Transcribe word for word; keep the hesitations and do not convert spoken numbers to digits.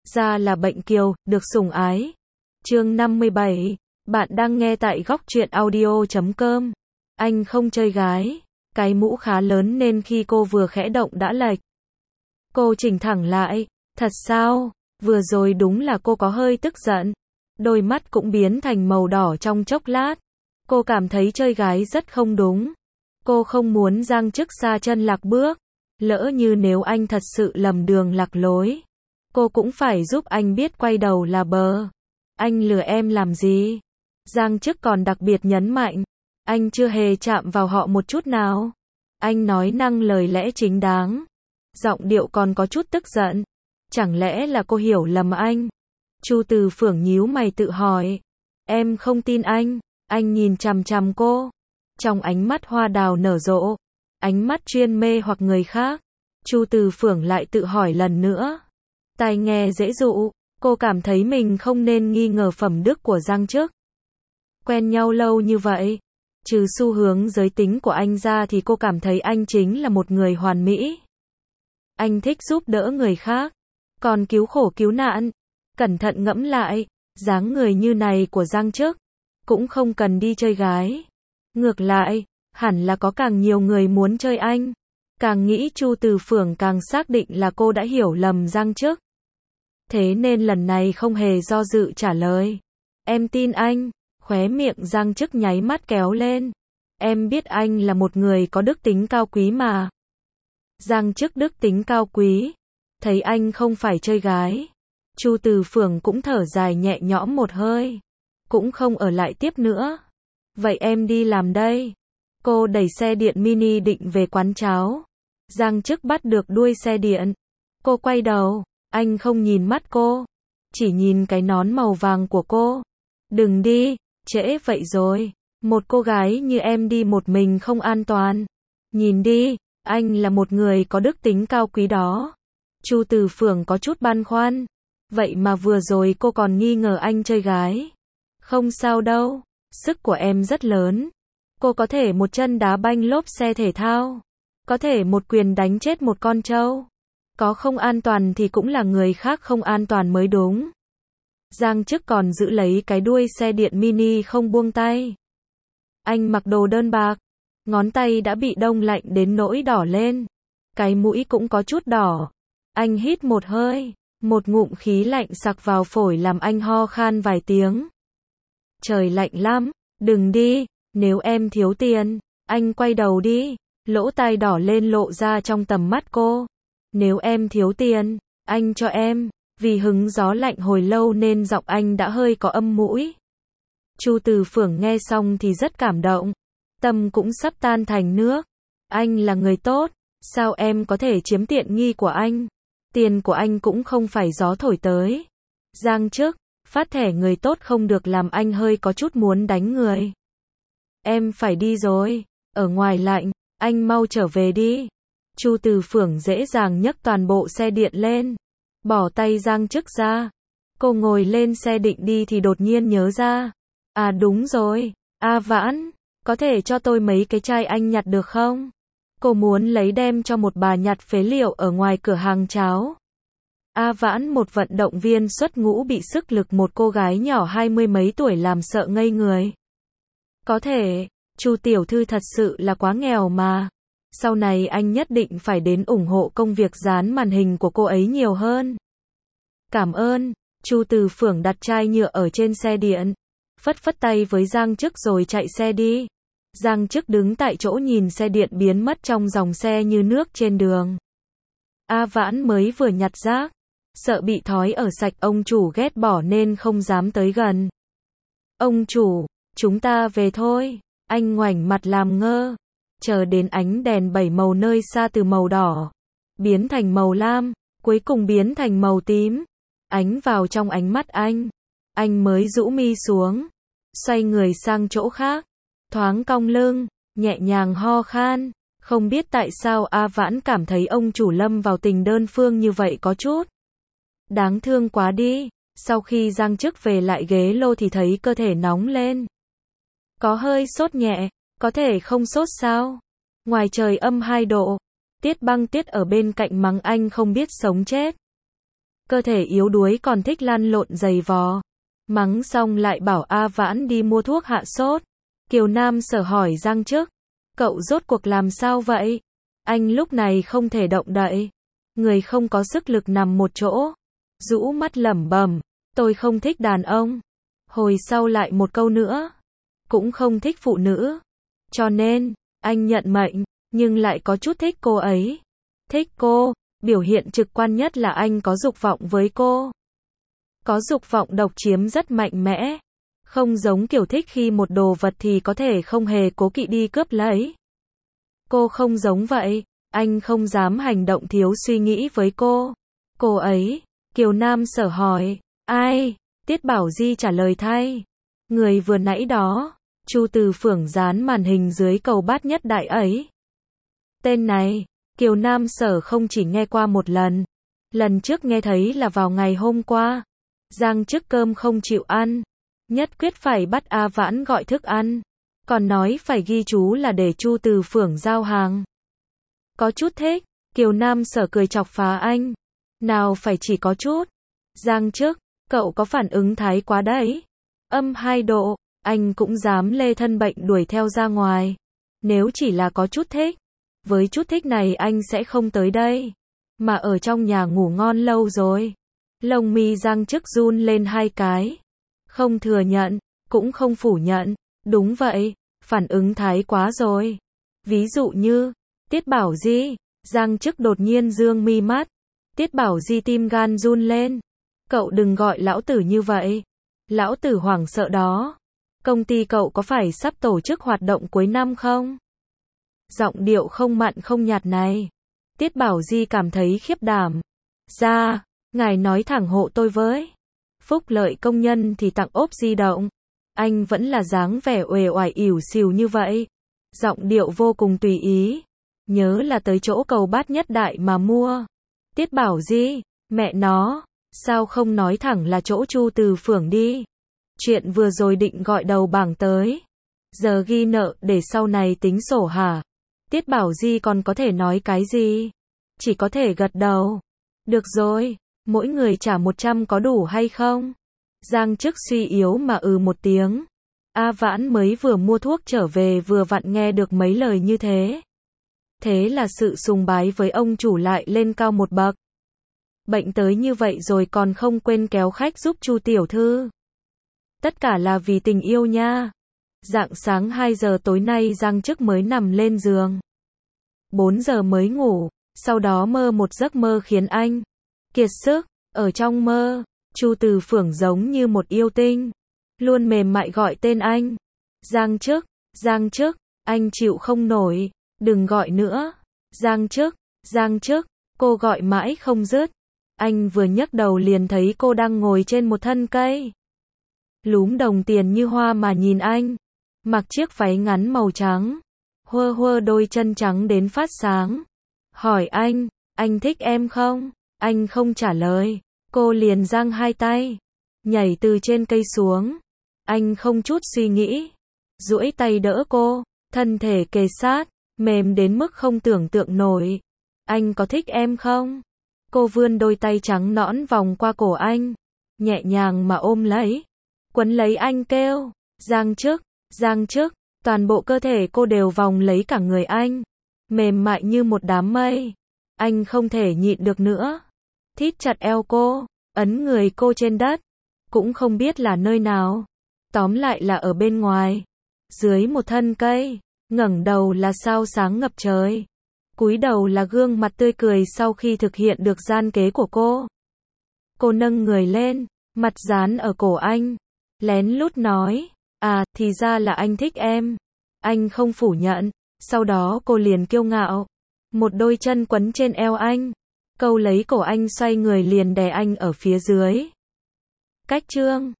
Da là bệnh kiều, được sủng ái. Chương năm mươi bảy. Bạn đang nghe tại góc truyện audio chấm com. Anh không chơi gái. Cái mũ khá lớn nên khi cô vừa khẽ động đã lệch. Cô chỉnh thẳng lại. Thật sao? Vừa rồi đúng là cô có hơi tức giận. Đôi mắt cũng biến thành màu đỏ trong chốc lát. Cô cảm thấy chơi gái rất không đúng. Cô không muốn Giang Chức sa chân lạc bước. Lỡ như nếu anh thật sự lầm đường lạc lối, cô cũng phải giúp anh biết quay đầu là bờ. Anh lừa em làm gì? Giang Chức còn đặc biệt nhấn mạnh. Anh chưa hề chạm vào họ một chút nào. Anh nói năng lời lẽ chính đáng. Giọng điệu còn có chút tức giận. Chẳng lẽ là cô hiểu lầm anh? Chu Từ Phưởng nhíu mày tự hỏi. Em không tin anh. Anh nhìn chằm chằm cô. Trong ánh mắt hoa đào nở rộ. Ánh mắt chuyên mê hoặc người khác. Chu Từ Phưởng lại tự hỏi lần nữa. Tai nghe dễ dụ. Cô cảm thấy mình không nên nghi ngờ phẩm đức của Giang Chức. Quen nhau lâu như vậy, trừ xu hướng giới tính của anh ra thì cô cảm thấy anh chính là một người hoàn mỹ. Anh thích giúp đỡ người khác, còn cứu khổ cứu nạn. Cẩn thận ngẫm lại, dáng người như này của Giang Chức cũng không cần đi chơi gái. Ngược lại, hẳn là có càng nhiều người muốn chơi anh. Càng nghĩ Chu Từ Phưởng càng xác định là cô đã hiểu lầm Giang Chức. Thế nên lần này không hề do dự trả lời. Em tin anh. Khóe miệng Giang Chức nháy mắt kéo lên. Em biết anh là một người có đức tính cao quý mà. Giang Chức đức tính cao quý. Thấy anh không phải chơi gái. Chu Từ Phưởng cũng thở dài nhẹ nhõm một hơi. Cũng không ở lại tiếp nữa. Vậy em đi làm đây. Cô đẩy xe điện mini định về quán cháo. Giang Chức bắt được đuôi xe điện. Cô quay đầu. Anh không nhìn mắt cô. Chỉ nhìn cái nón màu vàng của cô. Đừng đi. Trễ vậy rồi. Một cô gái như em đi một mình không an toàn. Nhìn đi. Anh là một người có đức tính cao quý đó. Chu Từ Phưởng có chút băn khoăn. Vậy mà vừa rồi cô còn nghi ngờ anh chơi gái. Không sao đâu. Sức của em rất lớn. Cô có thể một chân đá banh lốp xe thể thao. Có thể một quyền đánh chết một con trâu. Có không an toàn thì cũng là người khác không an toàn mới đúng. Giang Chức còn giữ lấy cái đuôi xe điện mini không buông tay. Anh mặc đồ đơn bạc. Ngón tay đã bị đông lạnh đến nỗi đỏ lên. Cái mũi cũng có chút đỏ. Anh hít một hơi. Một ngụm khí lạnh sặc vào phổi làm anh ho khan vài tiếng. Trời lạnh lắm. Đừng đi. Nếu em thiếu tiền. Anh quay đầu đi. Lỗ tai đỏ lên lộ ra trong tầm mắt cô. Nếu em thiếu tiền. Anh cho em. Vì hứng gió lạnh hồi lâu nên giọng anh đã hơi có âm mũi. Chu Từ Phưởng nghe xong thì rất cảm động. Tâm cũng sắp tan thành nước. Anh là người tốt. Sao em có thể chiếm tiện nghi của anh? Tiền của anh cũng không phải gió thổi tới. Giang Chức, phát thẻ người tốt không được làm anh hơi có chút muốn đánh người. Em phải đi rồi. Ở ngoài lạnh. Anh mau trở về đi. Chu Từ Phưởng dễ dàng nhấc toàn bộ xe điện lên. Bỏ tay Giang Chức ra. Cô ngồi lên xe định đi thì đột nhiên nhớ ra. À đúng rồi. A Vãn. Có thể cho tôi mấy cái chai anh nhặt được không? Cô muốn lấy đem cho một bà nhặt phế liệu ở ngoài cửa hàng cháo. A Vãn một vận động viên xuất ngũ bị sức lực một cô gái nhỏ hai mươi mấy tuổi làm sợ ngây người. Có thể. Chu tiểu thư thật sự là quá nghèo mà. Sau này anh nhất định phải đến ủng hộ công việc dán màn hình của cô ấy nhiều hơn. Cảm ơn. Chu Từ Phưởng đặt chai nhựa ở trên xe điện. Phất phất tay với Giang Chức rồi chạy xe đi. Giang Chức đứng tại chỗ nhìn xe điện biến mất trong dòng xe như nước trên đường. A Vãn mới vừa nhặt rác. Sợ bị thói ở sạch ông chủ ghét bỏ nên không dám tới gần. Ông chủ, chúng ta về thôi. Anh ngoảnh mặt làm ngơ. Chờ đến ánh đèn bảy màu nơi xa từ màu đỏ. Biến thành màu lam. Cuối cùng biến thành màu tím. Ánh vào trong ánh mắt anh. Anh mới rũ mi xuống. Xoay người sang chỗ khác. Thoáng cong lưng. Nhẹ nhàng ho khan. Không biết tại sao A Vãn cảm thấy ông chủ lâm vào tình đơn phương như vậy có chút đáng thương quá đi. Sau khi Giang Chức về lại ghế lô thì thấy cơ thể nóng lên. Có hơi sốt nhẹ. Có thể không sốt sao? Ngoài trời âm hai độ. Tiết Băng Tiết ở bên cạnh mắng anh không biết sống chết. cơ thể yếu đuối còn thích lăn lộn giày vò. Mắng xong lại bảo A Vãn đi mua thuốc hạ sốt. Kiều Nam Sở hỏi Giang Chức, cậu rốt cuộc làm sao vậy? Anh lúc này không thể động đậy, người không có sức lực nằm một chỗ, rũ mắt lẩm bẩm, tôi không thích đàn ông. Hồi sau lại một câu nữa, cũng không thích phụ nữ. Cho nên, anh nhận mệnh, nhưng lại có chút thích cô ấy. Thích cô, biểu hiện trực quan nhất là anh có dục vọng với cô. Có dục vọng độc chiếm rất mạnh mẽ. Không giống kiểu thích khi một đồ vật thì có thể không hề cố kỵ đi cướp lấy. Cô không giống vậy, anh không dám hành động thiếu suy nghĩ với cô. Cô ấy, Kiều Nam Sở hỏi, ai? Tiết Bảo Di trả lời thay. Người vừa nãy đó, Chu Từ Phưởng dán màn hình dưới cầu bát nhất đại ấy. Tên này, Kiều Nam Sở không chỉ nghe qua một lần. Lần trước nghe thấy là vào ngày hôm qua. Giang Chức cơm không chịu ăn, nhất quyết phải bắt A Vãn gọi thức ăn. Còn nói phải ghi chú là để Chu Từ Phưởng giao hàng. Có chút thích, Kiều Nam Sở cười chọc phá anh. Nào phải chỉ có chút. Giang Chức, cậu có phản ứng thái quá đấy. Âm hai độ, anh cũng dám lê thân bệnh đuổi theo ra ngoài. Nếu chỉ là có chút thích, với chút thích này anh sẽ không tới đây. Mà ở trong nhà ngủ ngon lâu rồi. Lông mi Giang Chức run lên hai cái. Không thừa nhận, cũng không phủ nhận. Đúng vậy, phản ứng thái quá rồi. Ví dụ như, Tiết Bảo Di, Giang Chức đột nhiên dương mi mắt. Tiết Bảo Di tim gan run lên. Cậu đừng gọi lão tử như vậy. Lão tử hoảng sợ đó. Công ty cậu có phải sắp tổ chức hoạt động cuối năm không? Giọng điệu không mặn không nhạt này. Tiết Bảo Di cảm thấy khiếp đảm. Ra, ngài nói thẳng hộ tôi với. Phúc lợi công nhân thì tặng ốp di động. Anh vẫn là dáng vẻ uể oải ỉu xìu như vậy. Giọng điệu vô cùng tùy ý. Nhớ là tới chỗ cầu bát nhất đại mà mua. Tiết Bảo Di, mẹ nó, sao không nói thẳng là chỗ Chu Từ Phưởng đi. Chuyện vừa rồi định gọi đầu bảng tới. Giờ ghi nợ để sau này tính sổ hả? Tiết Bảo Di còn có thể nói cái gì? Chỉ có thể gật đầu. Được rồi, mỗi người trả một trăm có đủ hay không? Giang Chức suy yếu mà ừ một tiếng. A Vãn mới vừa mua thuốc trở về vừa vặn nghe được mấy lời như thế. Thế là sự sùng bái với ông chủ lại lên cao một bậc. Bệnh tới như vậy rồi còn không quên kéo khách giúp Chu tiểu thư. Tất cả là vì tình yêu nha. Rạng sáng hai giờ tối nay Giang Chức mới nằm lên giường. bốn giờ mới ngủ, sau đó mơ một giấc mơ khiến anh kiệt sức. Ở trong mơ, Chu Từ Phưởng giống như một yêu tinh, luôn mềm mại gọi tên anh. Giang Chức, Giang Chức, anh chịu không nổi, đừng gọi nữa. Giang Chức, Giang Chức, cô gọi mãi không dứt. Anh vừa nhấc đầu liền thấy cô đang ngồi trên một thân cây. Lúm đồng tiền như hoa mà nhìn anh. Mặc chiếc váy ngắn màu trắng. Huơ huơ đôi chân trắng đến phát sáng. Hỏi anh, anh thích em không? Anh không trả lời. Cô liền giang hai tay. Nhảy từ trên cây xuống. Anh không chút suy nghĩ. Duỗi tay đỡ cô. Thân thể kề sát. Mềm đến mức không tưởng tượng nổi. Anh có thích em không? Cô vươn đôi tay trắng nõn vòng qua cổ anh. Nhẹ nhàng mà ôm lấy. Quấn lấy anh kêu. Giang Chức, Giang Chức. Toàn bộ cơ thể cô đều vòng lấy cả người anh. Mềm mại như một đám mây. Anh không thể nhịn được nữa. Thít chặt eo cô. Ấn người cô trên đất. Cũng không biết là nơi nào. Tóm lại là ở bên ngoài. Dưới một thân cây. Ngẩng đầu là sao sáng ngập trời. Cúi đầu là gương mặt tươi cười sau khi thực hiện được gian kế của cô. Cô nâng người lên. Mặt dán ở cổ anh. Lén lút nói. À, thì ra là anh thích em. Anh không phủ nhận. Sau đó cô liền kiêu ngạo. Một đôi chân quấn trên eo anh. Câu lấy cổ anh xoay người liền đè anh ở phía dưới. Cách chương